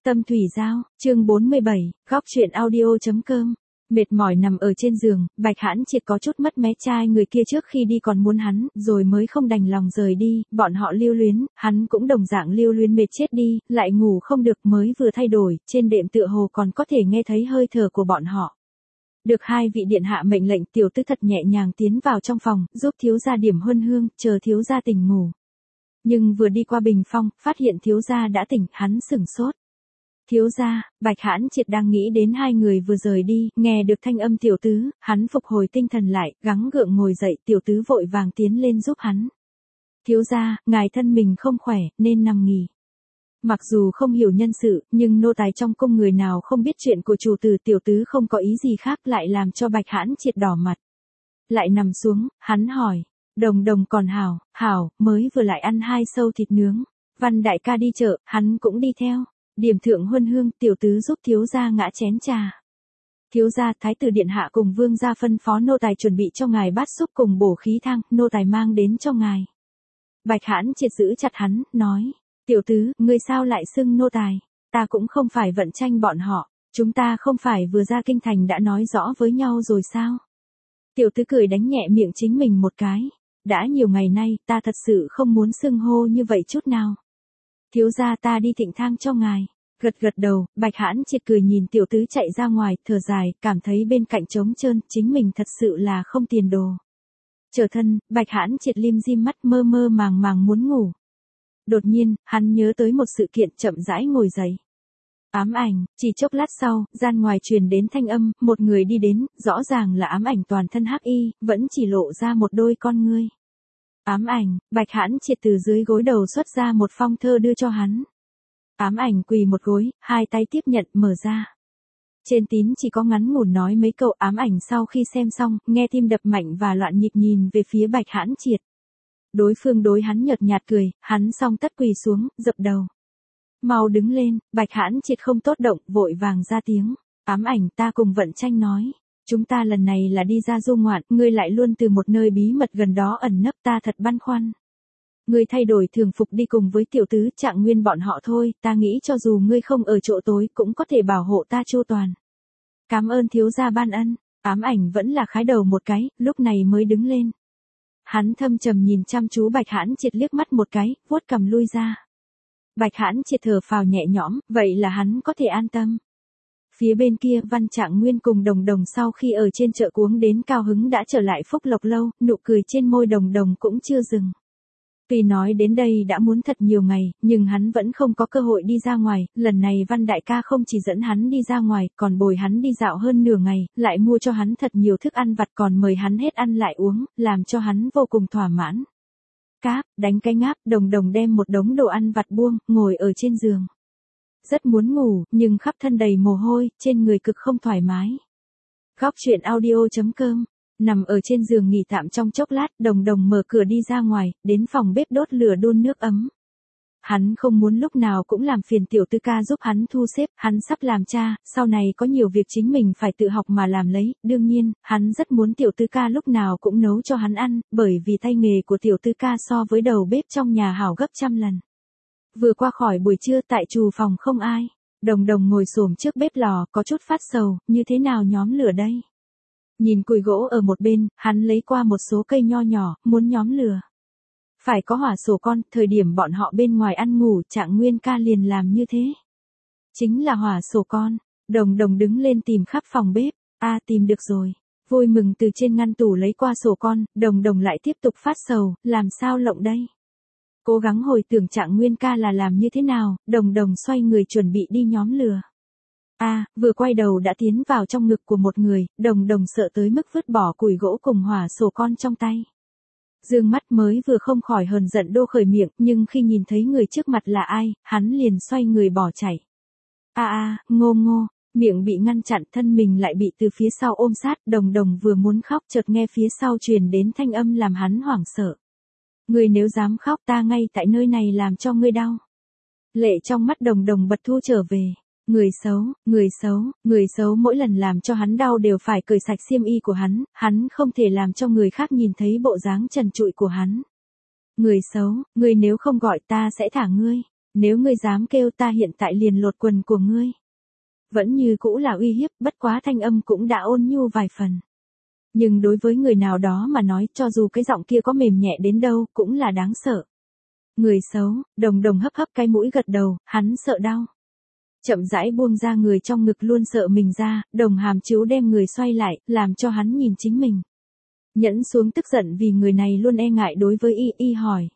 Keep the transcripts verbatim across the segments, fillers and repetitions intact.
Tâm Thủy Giao, chương bốn mươi bảy, góc truyện audio.com. Mệt mỏi nằm ở trên giường, Bạch Hãn Triệt có chút mất mé trai người kia trước khi đi còn muốn hắn, rồi mới không đành lòng rời đi, bọn họ lưu luyến, hắn cũng đồng dạng lưu luyến mệt chết đi, lại ngủ không được mới vừa thay đổi, trên đệm tựa hồ còn có thể nghe thấy hơi thở của bọn họ. Được hai vị điện hạ mệnh lệnh, tiểu tứ thật nhẹ nhàng tiến vào trong phòng, giúp thiếu gia điểm huân hương, chờ thiếu gia tỉnh ngủ. Nhưng vừa đi qua bình phong, phát hiện thiếu gia đã tỉnh, hắn sửng sốt. Thiếu gia, Bạch Hãn Triệt đang nghĩ đến hai người vừa rời đi, nghe được thanh âm tiểu tứ, hắn phục hồi tinh thần lại, gắng gượng ngồi dậy, tiểu tứ vội vàng tiến lên giúp hắn. Thiếu gia, ngài thân mình không khỏe, nên nằm nghỉ. Mặc dù không hiểu nhân sự, nhưng nô tài trong cung người nào không biết chuyện của chủ tử, tiểu tứ không có ý gì khác lại làm cho Bạch Hãn Triệt đỏ mặt. Lại nằm xuống, hắn hỏi, đồng đồng còn hảo, hảo, mới vừa lại ăn hai sâu thịt nướng. Văn đại ca đi chợ, hắn cũng đi theo. Điểm thượng huân hương, tiểu tứ giúp thiếu gia ngã chén trà. Thiếu gia, thái tử điện hạ cùng vương gia phân phó nô tài chuẩn bị cho ngài bát súp cùng bổ khí thang, nô tài mang đến cho ngài. Bạch Hãn Triệt giữ chặt hắn, nói, tiểu tứ, ngươi sao lại xưng nô tài, ta cũng không phải vận tranh bọn họ, chúng ta không phải vừa ra kinh thành đã nói rõ với nhau rồi sao? Tiểu tứ cười đánh nhẹ miệng chính mình một cái, đã nhiều ngày nay, ta thật sự không muốn xưng hô như vậy chút nào. Thiếu gia, ta đi thịnh thang cho ngài. Gật gật đầu, Bạch Hãn Triệt cười nhìn tiểu tứ chạy ra ngoài, thở dài, cảm thấy bên cạnh trống trơn, chính mình thật sự là không tiền đồ. Trở thân, Bạch Hãn Triệt lim dim mắt, mơ mơ màng màng muốn ngủ. Đột nhiên, hắn nhớ tới một sự kiện, chậm rãi ngồi dậy. Ám ảnh, chỉ chốc lát sau, gian ngoài truyền đến thanh âm, một người đi đến, rõ ràng là ám ảnh toàn thân hắc y, vẫn chỉ lộ ra một đôi con ngươi. Ám ảnh, Bạch Hãn Triệt từ dưới gối đầu xuất ra một phong thơ đưa cho hắn. Ám ảnh quỳ một gối, hai tay tiếp nhận, mở ra. Trên tín chỉ có ngắn ngủn nói mấy câu. Ám ảnh sau khi xem xong, nghe tim đập mạnh và loạn nhịp nhìn về phía Bạch Hãn Triệt. Đối phương đối hắn nhợt nhạt cười, hắn song tất quỳ xuống, dập đầu. Mau đứng lên, Bạch Hãn Triệt không tốt động, vội vàng ra tiếng. Ám ảnh, ta cùng vận tranh nói. Chúng ta lần này là đi ra du ngoạn, ngươi lại luôn từ một nơi bí mật gần đó ẩn nấp, ta thật băn khoăn. Ngươi thay đổi thường phục đi cùng với tiểu tứ, Trạng Nguyên bọn họ thôi, ta nghĩ cho dù ngươi không ở chỗ tối cũng có thể bảo hộ ta chu toàn. Cảm ơn thiếu gia ban ân. Ám ảnh vẫn là khái đầu một cái, lúc này mới đứng lên. Hắn thâm trầm nhìn chăm chú Bạch Hãn Triệt liếc mắt một cái, vuốt cằm lui ra. Bạch Hãn Triệt thở phào nhẹ nhõm, vậy là hắn có thể an tâm. Phía bên kia, Văn Trạng Nguyên cùng Đồng Đồng sau khi ở trên chợ cuống đến cao hứng đã trở lại Phúc Lộc lâu, nụ cười trên môi Đồng Đồng cũng chưa dừng. Tuy nói đến đây đã muốn thật nhiều ngày, nhưng hắn vẫn không có cơ hội đi ra ngoài, lần này Văn đại ca không chỉ dẫn hắn đi ra ngoài, còn bồi hắn đi dạo hơn nửa ngày, lại mua cho hắn thật nhiều thức ăn vặt, còn mời hắn hết ăn lại uống, làm cho hắn vô cùng thỏa mãn. Cáp, đánh cái ngáp, Đồng Đồng đem một đống đồ ăn vặt buông, ngồi ở trên giường. Rất muốn ngủ, nhưng khắp thân đầy mồ hôi, trên người cực không thoải mái. Góc truyện audio.com. Nằm ở trên giường nghỉ tạm trong chốc lát, Đồng Đồng mở cửa đi ra ngoài, đến phòng bếp đốt lửa đun nước ấm. Hắn không muốn lúc nào cũng làm phiền tiểu tứ ca giúp hắn thu xếp, hắn sắp làm cha, sau này có nhiều việc chính mình phải tự học mà làm lấy, đương nhiên, hắn rất muốn tiểu tứ ca lúc nào cũng nấu cho hắn ăn, bởi vì tay nghề của tiểu tứ ca so với đầu bếp trong nhà hảo gấp trăm lần. Vừa qua khỏi buổi trưa, tại trù phòng không ai. Đồng Đồng ngồi xổm trước bếp lò, có chút phát sầu, như thế nào nhóm lửa đây? Nhìn cùi gỗ ở một bên, hắn lấy qua một số cây nho nhỏ, muốn nhóm lửa. Phải có hỏa sổ con, thời điểm bọn họ bên ngoài ăn ngủ, Trạng Nguyên ca liền làm như thế. Chính là hỏa sổ con. Đồng Đồng đứng lên tìm khắp phòng bếp. A à, tìm được rồi. Vui mừng từ trên ngăn tủ lấy qua sổ con, Đồng Đồng lại tiếp tục phát sầu, làm sao lộng đây? Cố gắng hồi tưởng Trạng Nguyên ca là làm như thế nào, Đồng Đồng xoay người chuẩn bị đi nhóm lửa. A, à, vừa quay đầu đã tiến vào trong ngực của một người, Đồng Đồng sợ tới mức vứt bỏ củi gỗ cùng hỏa sổ con trong tay. Dương mắt mới vừa không khỏi hờn giận đô khởi miệng, nhưng khi nhìn thấy người trước mặt là ai, hắn liền xoay người bỏ chạy. A à, a, à, ngô ngô, miệng bị ngăn chặn, thân mình lại bị từ phía sau ôm sát, Đồng Đồng vừa muốn khóc chợt nghe phía sau truyền đến thanh âm làm hắn hoảng sợ. Ngươi nếu dám khóc ta ngay tại nơi này làm cho ngươi đau. Lệ trong mắt Đồng Đồng bật thu trở về. Người xấu, người xấu, người xấu mỗi lần làm cho hắn đau đều phải cởi sạch xiêm y của hắn, hắn không thể làm cho người khác nhìn thấy bộ dáng trần trụi của hắn. Người xấu, ngươi nếu không gọi ta sẽ thả ngươi. Nếu ngươi dám kêu ta hiện tại liền lột quần của ngươi. Vẫn như cũ là uy hiếp, bất quá thanh âm cũng đã ôn nhu vài phần. Nhưng đối với người nào đó mà nói, cho dù cái giọng kia có mềm nhẹ đến đâu, cũng là đáng sợ. Người xấu, Đồng Đồng hấp hấp cái mũi gật đầu, hắn sợ đau. Chậm rãi buông ra người trong ngực luôn sợ mình ra, Đồng Hàm Trú đem người xoay lại, làm cho hắn nhìn chính mình. Nhẫn xuống tức giận vì người này luôn e ngại đối với y, y hỏi.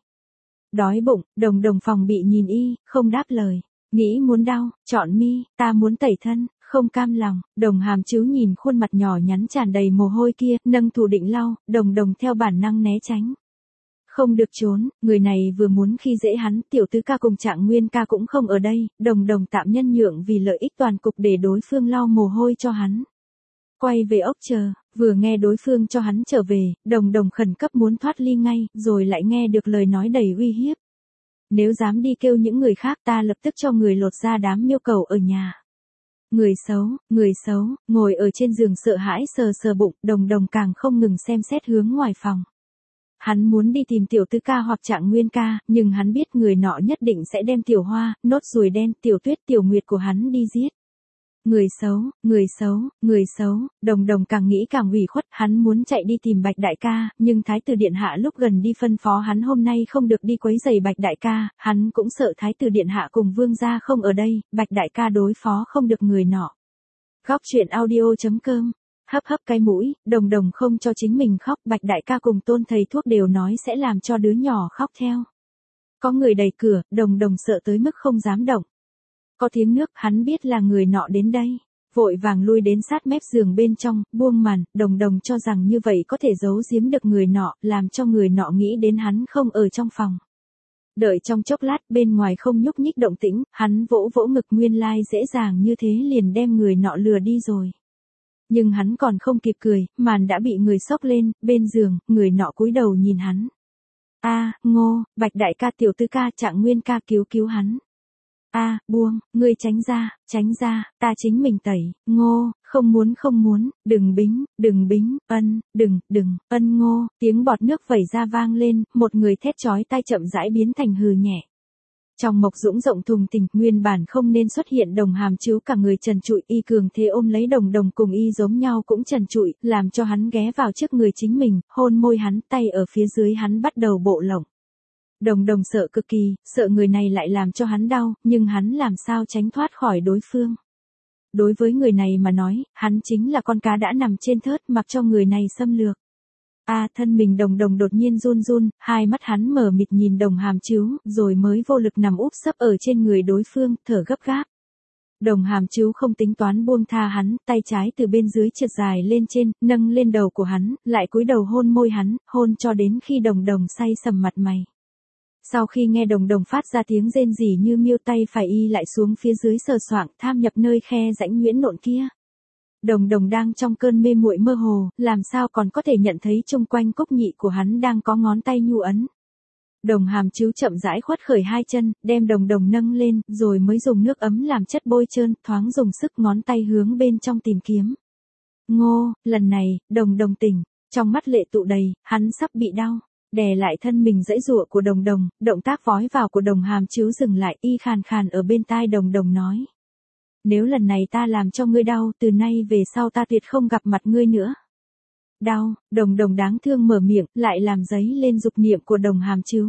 Đói bụng, Đồng Đồng phòng bị nhìn y, không đáp lời. Nghĩ muốn đau, chọn mi, ta muốn tẩy thân, không cam lòng. Đồng Hàm Trú nhìn khuôn mặt nhỏ nhắn tràn đầy mồ hôi kia, nâng thủ định lau, Đồng Đồng theo bản năng né tránh. Không được trốn, người này vừa muốn khi dễ hắn, tiểu tứ ca cùng Trạng Nguyên ca cũng không ở đây, Đồng Đồng tạm nhân nhượng vì lợi ích toàn cục để đối phương lau mồ hôi cho hắn. Quay về ốc chờ, vừa nghe đối phương cho hắn trở về, Đồng Đồng khẩn cấp muốn thoát ly ngay, rồi lại nghe được lời nói đầy uy hiếp. Nếu dám đi kêu những người khác ta lập tức cho người lột ra đám miêu cầu ở nhà. Người xấu, người xấu, ngồi ở trên giường sợ hãi sờ sờ bụng, Đồng Đồng càng không ngừng xem xét hướng ngoài phòng. Hắn muốn đi tìm tiểu tứ ca hoặc Trạng Nguyên ca, nhưng hắn biết người nọ nhất định sẽ đem tiểu hoa, nốt ruồi đen, tiểu tuyết, tiểu nguyệt của hắn đi giết. Người xấu, người xấu, người xấu, Đồng Đồng càng nghĩ càng ủy khuất, hắn muốn chạy đi tìm Bạch đại ca, nhưng Thái tử điện hạ lúc gần đi phân phó hắn hôm nay không được đi quấy rầy Bạch đại ca, hắn cũng sợ Thái tử điện hạ cùng vương gia không ở đây, Bạch đại ca đối phó không được người nọ. Góc truyện audio chấm com. Hấp hấp cái mũi, Đồng Đồng không cho chính mình khóc, Bạch đại ca cùng Tôn thầy thuốc đều nói sẽ làm cho đứa nhỏ khóc theo. Có người đẩy cửa, Đồng Đồng sợ tới mức không dám động. Có tiếng nước, hắn biết là người nọ đến đây. Vội vàng lui đến sát mép giường bên trong, buông màn, Đồng Đồng cho rằng như vậy có thể giấu giếm được người nọ, làm cho người nọ nghĩ đến hắn không ở trong phòng. Đợi trong chốc lát, bên ngoài không nhúc nhích động tĩnh, hắn vỗ vỗ ngực, nguyên lai dễ dàng như thế liền đem người nọ lừa đi rồi. Nhưng hắn còn không kịp cười, màn đã bị người xốc lên, bên giường, người nọ cúi đầu nhìn hắn. A, Ngô, Bạch đại ca, tiểu tứ ca, Trạng Nguyên ca cứu cứu hắn. A, buông, ngươi tránh ra, tránh ra, ta chính mình tẩy, Ngô, không muốn không muốn, đừng bính, đừng bính, ân, đừng, đừng, ân Ngô, tiếng bọt nước vẩy ra vang lên, một người thét chói tai chậm rãi biến thành hừ nhẹ. Trong mộc dũng rộng thùng tình, nguyên bản không nên xuất hiện Đồng Hàm Trú cả người trần trụi, y cường thế ôm lấy Đồng Đồng cùng y giống nhau cũng trần trụi, làm cho hắn ghé vào trước người chính mình, hôn môi hắn, tay ở phía dưới hắn bắt đầu bộ lỏng. Đồng Đồng sợ cực kỳ, sợ người này lại làm cho hắn đau, nhưng hắn làm sao tránh thoát khỏi đối phương. Đối với người này mà nói, hắn chính là con cá đã nằm trên thớt mặc cho người này xâm lược. A à, thân mình Đồng Đồng đột nhiên run run, hai mắt hắn mở mịt nhìn Đồng Hàm Trú, rồi mới vô lực nằm úp sấp ở trên người đối phương, thở gấp gáp. Đồng Hàm Trú không tính toán buông tha hắn, tay trái từ bên dưới trượt dài lên trên, nâng lên đầu của hắn, lại cúi đầu hôn môi hắn, hôn cho đến khi Đồng Đồng say sầm mặt mày. Sau khi nghe Đồng Đồng phát ra tiếng rên rỉ như miêu, tay phải y lại xuống phía dưới sờ soạng, tham nhập nơi khe rãnh nhuyễn nộn kia. Đồng Đồng đang trong cơn mê muội mơ hồ, làm sao còn có thể nhận thấy chung quanh cúc nhị của hắn đang có ngón tay nhu ấn. Đồng Hàm Trú chậm rãi khuất khởi hai chân, đem Đồng Đồng nâng lên, rồi mới dùng nước ấm làm chất bôi trơn, thoáng dùng sức ngón tay hướng bên trong tìm kiếm. Ngô, lần này, Đồng Đồng tỉnh, trong mắt lệ tụ đầy, hắn sắp bị đau. Đè lại thân mình dãy giụa của Đồng Đồng, động tác vói vào của Đồng Hàm Trú dừng lại, y khàn khàn ở bên tai Đồng Đồng nói. Nếu lần này ta làm cho ngươi đau, từ nay về sau ta tuyệt không gặp mặt ngươi nữa. Đau, Đồng Đồng đáng thương mở miệng, lại làm dấy lên dục niệm của Đồng Hàm Trú.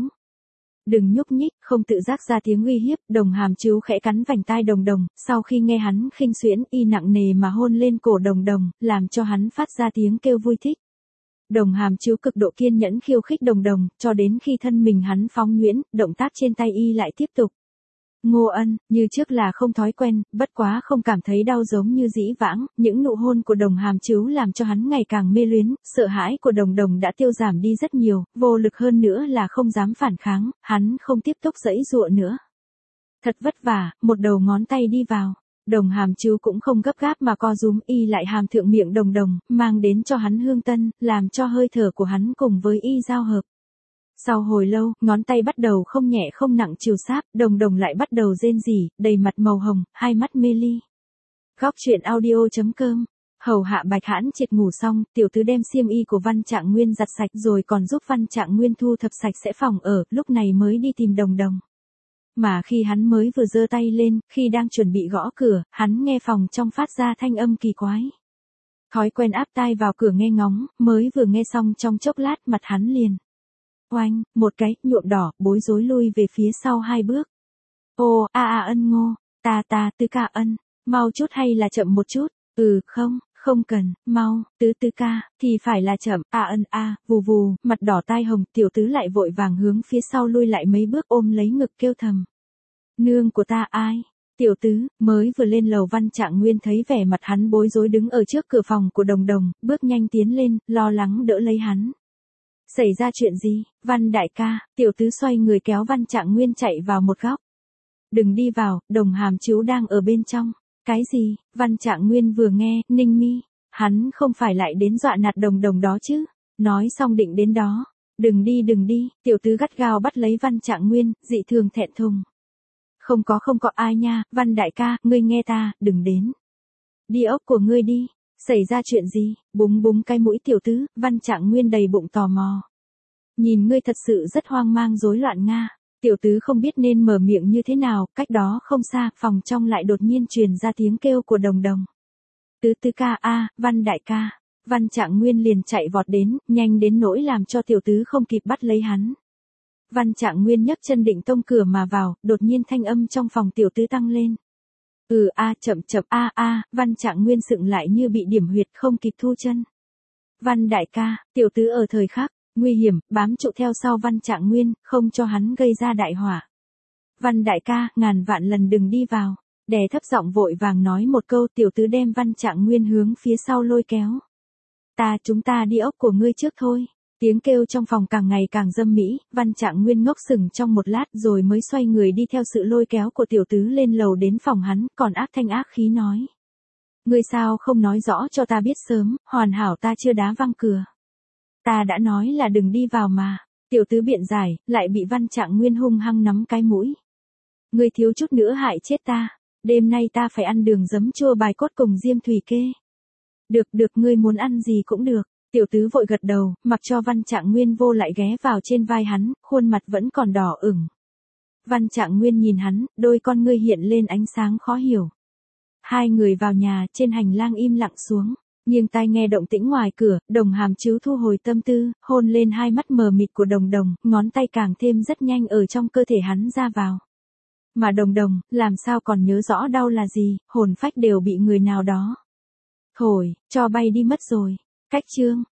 Đừng nhúc nhích, không tự giác ra tiếng uy hiếp, Đồng Hàm Trú khẽ cắn vành tai Đồng Đồng, sau khi nghe hắn khinh xuyễn, y nặng nề mà hôn lên cổ Đồng Đồng, làm cho hắn phát ra tiếng kêu vui thích. Đồng Hàm Trú cực độ kiên nhẫn khiêu khích Đồng Đồng, cho đến khi thân mình hắn phóng nhuyễn, động tác trên tay y lại tiếp tục. Ngô Ân, như trước là không thói quen, bất quá không cảm thấy đau giống như dĩ vãng, những nụ hôn của Đồng Hàm Trú làm cho hắn ngày càng mê luyến, sợ hãi của Đồng Đồng đã tiêu giảm đi rất nhiều, vô lực hơn nữa là không dám phản kháng, hắn không tiếp tục giãy giụa nữa. Thật vất vả, một đầu ngón tay đi vào. Đồng Hàm Trú cũng không gấp gáp mà co rúm, y lại hàm thượng miệng Đồng Đồng, mang đến cho hắn hương tân, làm cho hơi thở của hắn cùng với y giao hợp. Sau hồi lâu, ngón tay bắt đầu không nhẹ không nặng chiều sáp, Đồng Đồng lại bắt đầu rên rỉ, đầy mặt màu hồng, hai mắt mê ly. Góc truyện audio chấm com. Hầu hạ Bạch Hãn Triệt ngủ xong, tiểu tứ đem xiêm y của Văn Trạng Nguyên giặt sạch rồi còn giúp Văn Trạng Nguyên thu thập sạch sẽ phòng ở, lúc này mới đi tìm Đồng Đồng. Mà khi hắn mới vừa giơ tay lên, khi đang chuẩn bị gõ cửa, hắn nghe phòng trong phát ra thanh âm kỳ quái. Thói quen áp tai vào cửa nghe ngóng, mới vừa nghe xong trong chốc lát mặt hắn liền. Oanh, một cái, nhuộm đỏ, bối rối lui về phía sau hai bước. Ô, a a ân ngô, ta ta tứ ca ân, mau chút hay là chậm một chút, ừ, không, không cần, mau, tứ tứ ca, thì phải là chậm, a ân a, vù vù, mặt đỏ tai hồng, tiểu tứ lại vội vàng hướng phía sau lui lại mấy bước ôm lấy ngực kêu thầm. Nương của ta ai? Tiểu tứ, mới vừa lên lầu Văn Trạng Nguyên thấy vẻ mặt hắn bối rối đứng ở trước cửa phòng của Đồng Đồng, bước nhanh tiến lên, lo lắng đỡ lấy hắn. Xảy ra chuyện gì, Văn đại ca, tiểu tứ xoay người kéo Văn Trạng Nguyên chạy vào một góc. Đừng đi vào, Đồng Hàm Chiếu đang ở bên trong. Cái gì, Văn Trạng Nguyên vừa nghe, ninh mi, hắn không phải lại đến dọa nạt Đồng Đồng đó chứ, nói xong định đến đó. Đừng đi đừng đi, tiểu tứ gắt gao bắt lấy Văn Trạng Nguyên, dị thường thẹn thùng. Không có không có ai nha, Văn đại ca, ngươi nghe ta, đừng đến. Đi ốc của ngươi đi, xảy ra chuyện gì, búng búng cái mũi tiểu tứ, Văn Trạng Nguyên đầy bụng tò mò. Nhìn ngươi thật sự rất hoang mang rối loạn nga, tiểu tứ không biết nên mở miệng như thế nào, cách đó không xa, phòng trong lại đột nhiên truyền ra tiếng kêu của Đồng Đồng. Tứ tứ ca a, Văn đại ca, Văn Trạng Nguyên liền chạy vọt đến, nhanh đến nỗi làm cho tiểu tứ không kịp bắt lấy hắn. Văn Trạng Nguyên nhấc chân định tông cửa mà vào, đột nhiên thanh âm trong phòng tiểu tứ tăng lên. Ừ a chậm chậm a a, Văn Trạng Nguyên sững lại như bị điểm huyệt không kịp thu chân. Văn đại ca, tiểu tứ ở thời khắc nguy hiểm, bám trụ theo sau Văn Trạng Nguyên, không cho hắn gây ra đại họa. Văn đại ca, ngàn vạn lần đừng đi vào, đè thấp giọng vội vàng nói một câu, tiểu tứ đem Văn Trạng Nguyên hướng phía sau lôi kéo. Ta chúng ta đi ốc của ngươi trước thôi. Tiếng kêu trong phòng càng ngày càng dâm mỹ, Văn Trạng Nguyên ngốc sừng trong một lát rồi mới xoay người đi theo sự lôi kéo của tiểu tứ lên lầu đến phòng hắn, còn ác thanh ác khí nói. Ngươi sao không nói rõ cho ta biết sớm, hoàn hảo ta chưa đá văng cửa. Ta đã nói là đừng đi vào mà, tiểu tứ biện giải, lại bị Văn Trạng Nguyên hung hăng nắm cái mũi. Ngươi thiếu chút nữa hại chết ta, đêm nay ta phải ăn đường giấm chua bài cốt cùng diêm thủy kê. Được được ngươi muốn ăn gì cũng được. Tiểu tứ vội gật đầu, mặc cho Văn Trạng Nguyên vô lại ghé vào trên vai hắn, khuôn mặt vẫn còn đỏ ửng. Văn Trạng Nguyên nhìn hắn, đôi con ngươi hiện lên ánh sáng khó hiểu. Hai người vào nhà, trên hành lang im lặng xuống, nghiêng tai nghe động tĩnh ngoài cửa, Đồng Hàm Chiếu thu hồi tâm tư, hôn lên hai mắt mờ mịt của Đồng Đồng, ngón tay càng thêm rất nhanh ở trong cơ thể hắn ra vào. Mà Đồng Đồng, làm sao còn nhớ rõ đau là gì, hồn phách đều bị người nào đó thổi, cho bay đi mất rồi. Cách chương